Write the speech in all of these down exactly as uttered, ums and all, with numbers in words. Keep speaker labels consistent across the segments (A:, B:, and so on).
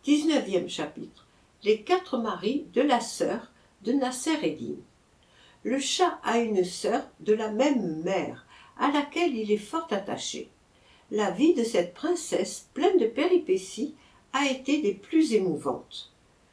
A: dix-neuvième chapitre. Les quatre maris de la sœur de Nasser-ed-Din. Le Shah a une sœur de la même mère, à laquelle il est fort attaché. La vie de cette princesse, pleine de péripéties, a été des plus émouvantes.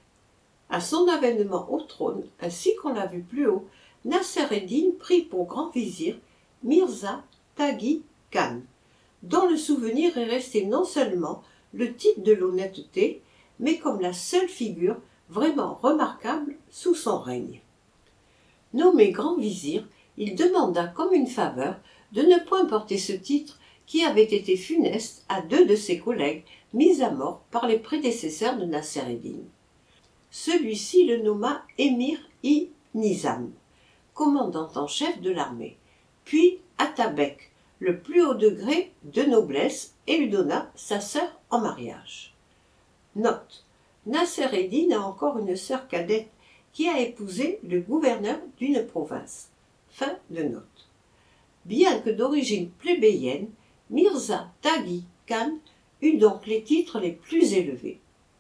A: À son avènement au trône, ainsi qu'on l'a vu plus haut, Nasser-ed-Din prit pour grand vizir Mirza Taghi Khan, dont le souvenir est resté non seulement le titre de l'honnêteté, mais comme la seule figure vraiment remarquable sous son règne. Nommé grand vizir, il demanda comme une faveur de ne point porter ce titre qui avait été funeste à deux de ses collègues mis à mort par les prédécesseurs de Nasser-ed-Din. Celui-ci le nomma émir-i-Nizam, commandant en chef de l'armée, puis Atabek, le plus haut degré de noblesse, et lui donna sa sœur en mariage. Note. Nasser-ed-Din a encore une sœur cadette qui a épousé le gouverneur d'une province. Fin de note. Bien que d'origine plébéienne, Mirza Taghi Khan eut donc les titres les plus élevés.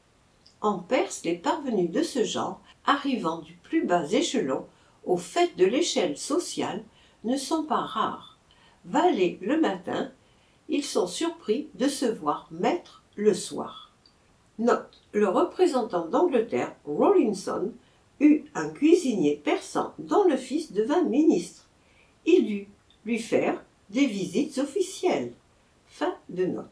A: En Perse, les parvenus de ce genre, arrivant du plus bas échelon, au fait de l'échelle sociale, ne sont pas rares. Valets le matin, ils sont surpris de se voir maîtres le soir. Note. Le représentant d'Angleterre, Rawlinson, eut un cuisinier persan dont le fils devint ministre. Il dut lui faire des visites officielles. Fin de note.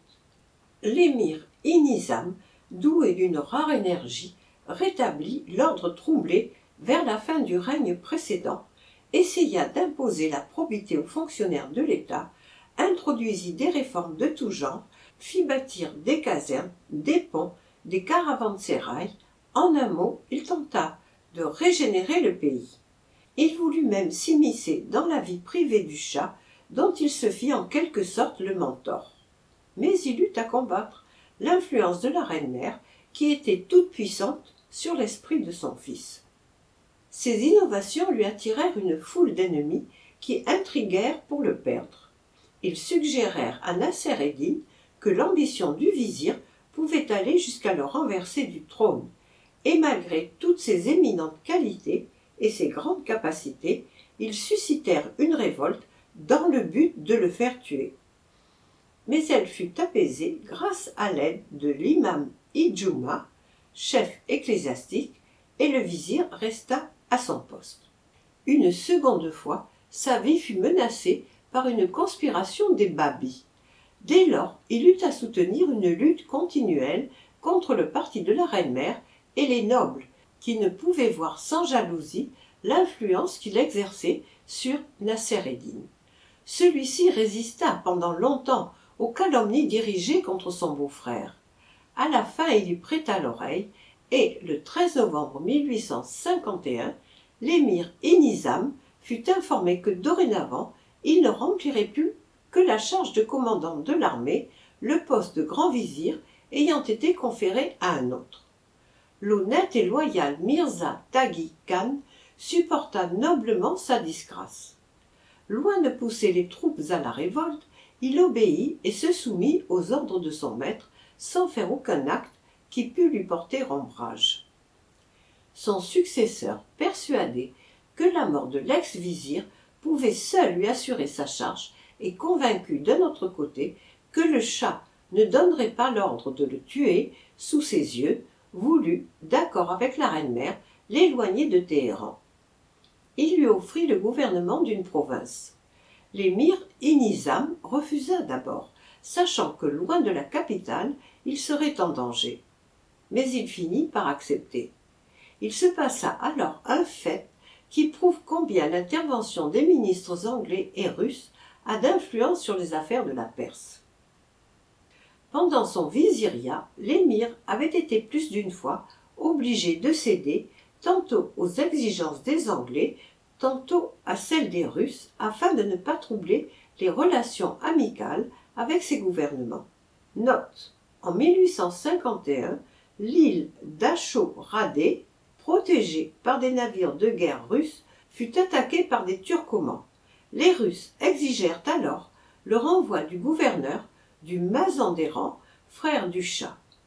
A: L'émir Inizam, doué d'une rare énergie, rétablit l'ordre troublé vers la fin du règne précédent, essaya d'imposer la probité aux fonctionnaires de l'État, introduisit des réformes de tout genre, fit bâtir des casernes, des ponts, des caravansérails. En un mot, il tenta de régénérer le pays. Il voulut même s'immiscer dans la vie privée du Shah, dont il se fit en quelque sorte le mentor. Mais il eut à combattre l'influence de la reine-mère, qui était toute puissante sur l'esprit de son fils. Ces innovations lui attirèrent une foule d'ennemis qui intriguèrent pour le perdre. Ils suggérèrent à Nasser-ed-Din que l'ambition du vizir pouvait aller jusqu'à le renverser du trône, et malgré toutes ses éminentes qualités et ses grandes capacités, ils suscitèrent une révolte dans le but de le faire tuer. Mais elle fut apaisée grâce à l'aide de l'imam Ijuma, chef ecclésiastique, et le vizir resta à son poste. Une seconde fois, sa vie fut menacée par une conspiration des Babis. Dès lors, il eut à soutenir une lutte continuelle contre le parti de la reine-mère et les nobles, qui ne pouvaient voir sans jalousie l'influence qu'il exerçait sur Nasser-ed-Din. Celui-ci résista pendant longtemps aux calomnies dirigées contre son beau-frère. À la fin, il lui prêta l'oreille et, le treize novembre mille huit cent cinquante et un, l'émir Inizam fut informé que dorénavant, il ne remplirait plus que la charge de commandant de l'armée, le poste de grand vizir ayant été conféré à un autre. L'honnête et loyal Mirza Taghi Khan supporta noblement sa disgrâce. Loin de pousser les troupes à la révolte, il obéit et se soumit aux ordres de son maître sans faire aucun acte qui pût lui porter ombrage. Son successeur, persuadé que la mort de l'ex-vizir pouvait seul lui assurer sa charge, et convaincu d'un autre côté que le Shah ne donnerait pas l'ordre de le tuer sous ses yeux, voulut, d'accord avec la reine-mère, l'éloigner de Téhéran. Il lui offrit le gouvernement d'une province. L'émir Inizam refusa d'abord, sachant que loin de la capitale, il serait en danger. Mais il finit par accepter. Il se passa alors un fait qui prouve combien l'intervention des ministres anglais et russes a d'influence sur les affaires de la Perse. Pendant son viziriat, l'émir avait été plus d'une fois obligé de céder tantôt aux exigences des Anglais, tantôt à celles des Russes, afin de ne pas troubler les relations amicales avec ses gouvernements. Note. En mille huit cent cinquante et un, l'île d'Achoradé, protégée par des navires de guerre russes, fut attaquée par des Turcomans. Les Russes exigèrent alors le renvoi du gouverneur du Mazandéran, frère du Shah.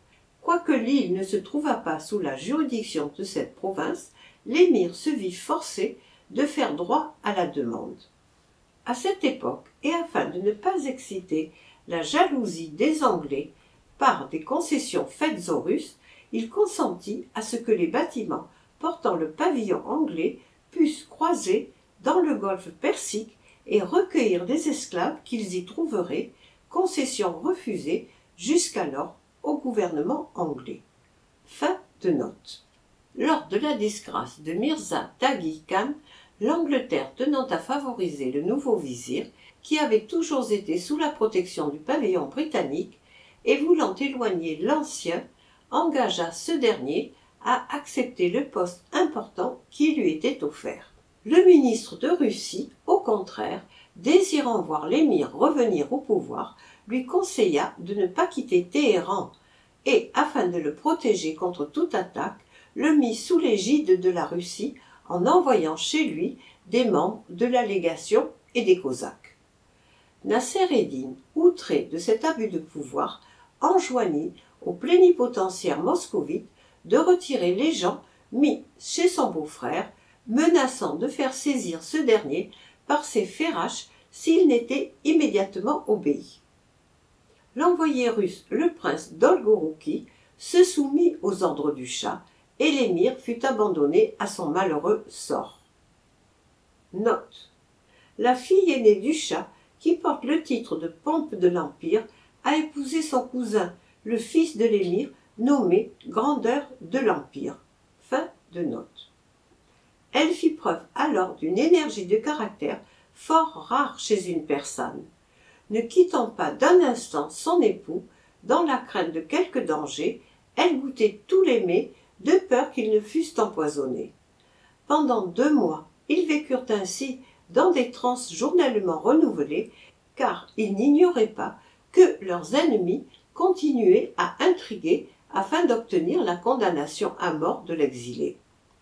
A: Quoique l'île ne se trouvât pas sous la juridiction de cette province, l'émir se vit forcé de faire droit à la demande. À cette époque, et afin de ne pas exciter la jalousie des Anglais par des concessions faites aux Russes, il consentit à ce que les bâtiments portant le pavillon anglais puissent croiser dans le golfe Persique et recueillir les esclaves qu'ils y trouveraient, concession refusée jusqu'alors au gouvernement anglais. Fin de note. Lors de la disgrâce de Mirza Taghi Khan, l'Angleterre tenant à favoriser le nouveau vizir, qui avait toujours été sous la protection du pavillon britannique, et voulant éloigner l'ancien, engagea ce dernier à accepter le poste important qui lui était offert. Le ministre de Russie, au contraire, désirant voir l'émir revenir au pouvoir, lui conseilla de ne pas quitter Téhéran et, afin de le protéger contre toute attaque, le mit sous l'égide de la Russie en envoyant chez lui des membres de la légation et des Cosaques. Nasser-Édine, outré de cet abus de pouvoir, enjoignit au plénipotentiaire moscovite de retirer les gens mis chez son beau-frère, menaçant de faire saisir ce dernier par ses féraches s'il n'était immédiatement obéi. L'envoyé russe, le prince Dolgorouki, se soumit aux ordres du Shah et l'émir fut abandonné à son malheureux sort. Note. La fille aînée du Shah, qui porte le titre de pompe de l'Empire, a épousé son cousin, le fils de l'émir, nommé Grandeur de l'Empire. Fin de note. Elle fit preuve alors d'une énergie de caractère fort rare chez une personne. Ne quittant pas d'un instant son époux, dans la crainte de quelque danger, elle goûtait tous les mets de peur qu'ils ne fussent empoisonnés. Pendant deux mois, ils vécurent ainsi dans des transes journellement renouvelées, car ils n'ignoraient pas que leurs ennemis continuaient à intriguer afin d'obtenir la condamnation à mort de l'exilé.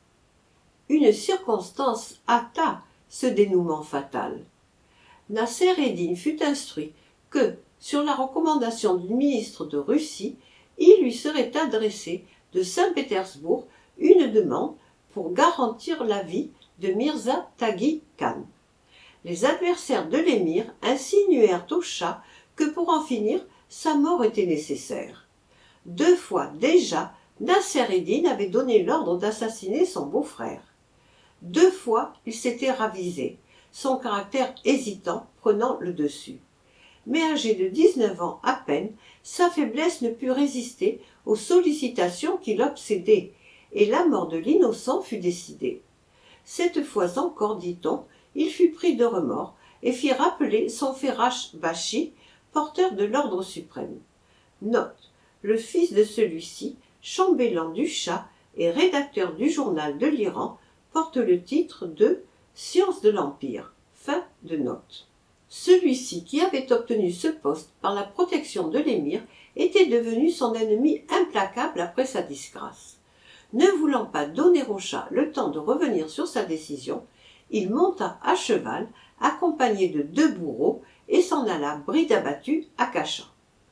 A: Une circonstance hâta ce dénouement fatal. Nasser-Édine fut instruit que, sur la recommandation du ministre de Russie, il lui serait adressé de Saint-Pétersbourg une demande pour garantir la vie de Mirza Taghi Khan. Les adversaires de l'émir insinuèrent au Shah que pour en finir, sa mort était nécessaire. Deux fois déjà, Nasser-Édine avait donné l'ordre d'assassiner son beau-frère. Deux fois, il s'était ravisé, son caractère hésitant prenant le dessus. Mais âgé de dix-neuf ans à peine, sa faiblesse ne put résister aux sollicitations qui l'obsédaient, et la mort de l'innocent fut décidée. Cette fois encore, dit-on, il fut pris de remords et fit rappeler son Férache Bachi, porteur de l'ordre suprême. Note, le fils de celui-ci, chambellan du Shah et rédacteur du journal de l'Iran, porte le titre de « Science de l'Empire ». Fin de note. Celui-ci, qui avait obtenu ce poste par la protection de l'émir, était devenu son ennemi implacable après sa disgrâce. Ne voulant pas donner au Shah le temps de revenir sur sa décision, il monta à cheval, accompagné de deux bourreaux, et s'en alla bride abattue à Cachan.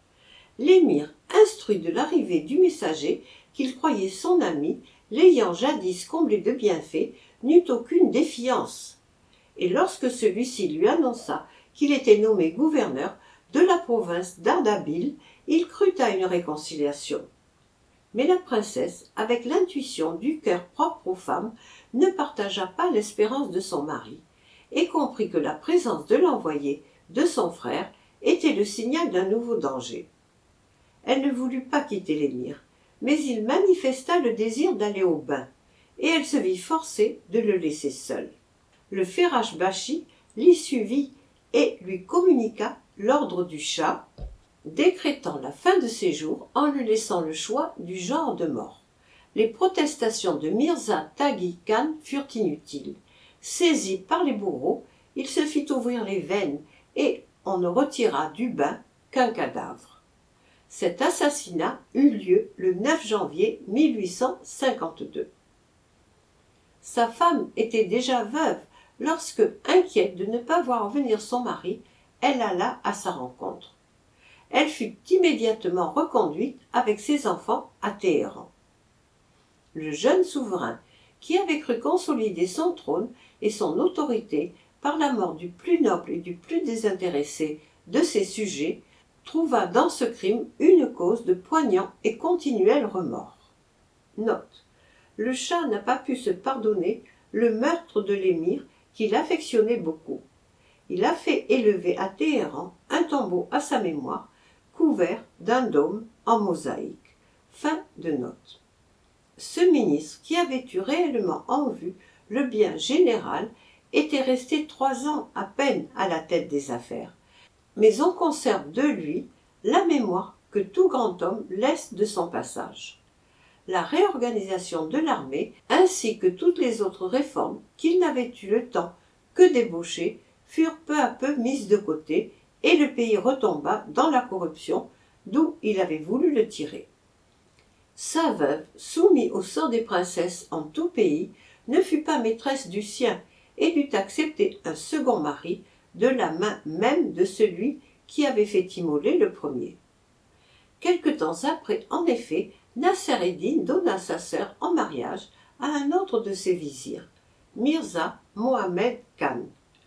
A: L'émir, instruit de l'arrivée du messager, qu'il croyait son ami, l'ayant jadis comblé de bienfaits, n'eut aucune défiance. Et lorsque celui-ci lui annonça qu'il était nommé gouverneur de la province d'Ardabil, il crut à une réconciliation. Mais la princesse, avec l'intuition du cœur propre aux femmes, ne partagea pas l'espérance de son mari, et comprit que la présence de l'envoyé de son frère était le signal d'un nouveau danger. Elle ne voulut pas quitter l'émir, mais il manifesta le désir d'aller au bain, et elle se vit forcée de le laisser seul. Le Férache Bachi l'y suivit et lui communiqua l'ordre du Shah, décrétant la fin de ses jours en lui laissant le choix du genre de mort. Les protestations de Mirza Taghi Khan furent inutiles. Saisi par les bourreaux, il se fit ouvrir les veines et on ne retira du bain qu'un cadavre. Cet assassinat eut lieu le neuf janvier mille huit cent cinquante-deux. Sa femme était déjà veuve lorsque, inquiète de ne pas voir venir son mari, elle alla à sa rencontre. elle fut immédiatement reconduite avec ses enfants à Téhéran. Le jeune souverain, qui avait cru consolider son trône et son autorité par la mort du plus noble et du plus désintéressé de ses sujets, trouva dans ce crime une cause de poignant et continuel remords. Note. Le Shah n'a pas pu se pardonner le meurtre de l'émir qu'il affectionnait beaucoup. Il a fait élever à Téhéran un tombeau à sa mémoire, couvert d'un dôme en mosaïque. Fin de note. Ce ministre, qui avait eu réellement en vue le bien général, était resté trois ans à peine à la tête des affaires. Mais on conserve de lui la mémoire que tout grand homme laisse de son passage. La réorganisation de l'armée, ainsi que toutes les autres réformes qu'il n'avait eu le temps que d'ébaucher, furent peu à peu mises de côté, et le pays retomba dans la corruption d'où il avait voulu le tirer. Sa veuve, soumise au sort des princesses en tout pays, ne fut pas maîtresse du sien et dut accepter un second mari de la main même de celui qui avait fait immoler le premier. Quelque temps après, en effet, Nasser-ed-Din donna sa sœur en mariage à un autre de ses vizirs, Mirza Mohammed Khan.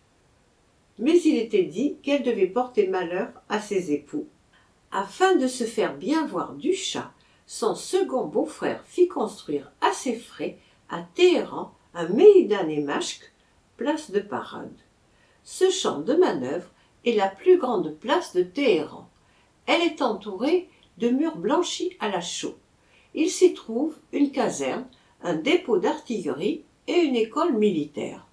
A: Mais il était dit qu'elle devait porter malheur à ses époux. Afin de se faire bien voir du Shah, son second beau-frère fit construire à ses frais à Téhéran un Meydan-e-Mashk, place de parade. Ce champ de manœuvre est la plus grande place de Téhéran. Elle est entourée de murs blanchis à la chaux. Il s'y trouve une caserne, un dépôt d'artillerie et une école militaire.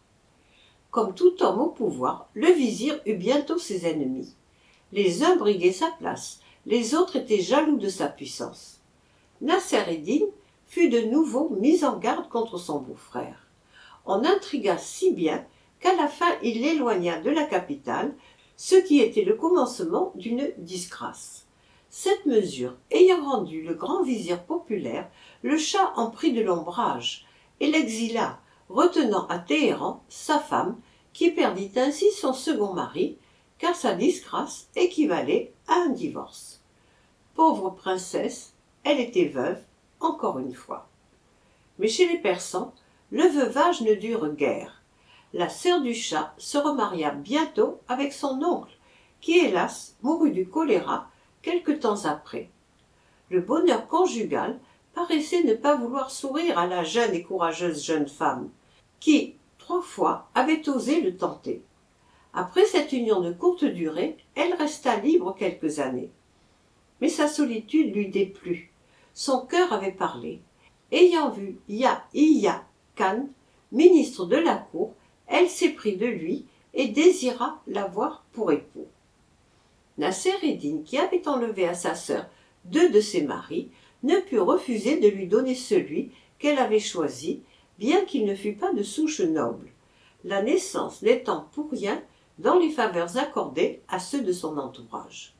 A: Comme tout homme au pouvoir, le vizir eut bientôt ses ennemis. Les uns briguaient sa place, les autres étaient jaloux de sa puissance. Nasser-ed-Din fut de nouveau mis en garde contre son beau-frère. On intrigua si bien qu'à la fin il l'éloigna de la capitale, ce qui était le commencement d'une disgrâce. Cette mesure ayant rendu le grand vizir populaire, le Shah en prit de l'ombrage et l'exila, retenant à Téhéran sa femme, qui perdit ainsi son second mari, car sa disgrâce équivalait à un divorce. Pauvre princesse, elle était veuve, encore une fois. Mais chez les Persans, le veuvage ne dure guère. La sœur du Shah se remaria bientôt avec son oncle, qui hélas mourut du choléra quelque temps après. Le bonheur conjugal paraissait ne pas vouloir sourire à la jeune et courageuse jeune femme, qui, trois fois, avait osé le tenter. Après cette union de courte durée, elle resta libre quelques années. Mais sa solitude lui déplut. Son cœur avait parlé. Ayant vu Yahya Khan, ministre de la cour, elle s'éprit de lui et désira l'avoir pour époux. Nasser-ed-Din, qui avait enlevé à sa sœur deux de ses maris, ne put refuser de lui donner celui qu'elle avait choisi, bien qu'il ne fût pas de souche noble, la naissance n'étant pour rien dans les faveurs accordées à ceux de son entourage.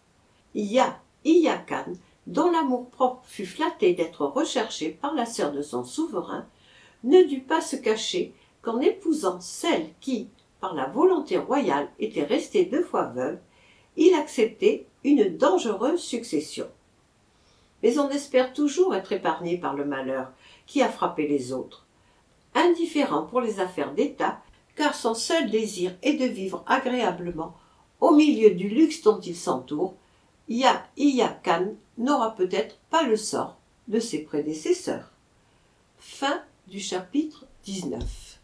A: Yahya Khan, dont l'amour-propre fut flatté d'être recherché par la sœur de son souverain, ne dut pas se cacher qu'en épousant celle qui, par la volonté royale, était restée deux fois veuve, il acceptait une dangereuse succession. Mais on espère toujours être épargné par le malheur qui a frappé les autres. Indifférent pour les affaires d'État, car son seul désir est de vivre agréablement au milieu du luxe dont il s'entoure, Yahya Khan n'aura peut-être pas le sort de ses prédécesseurs. Fin du chapitre dix-neuf.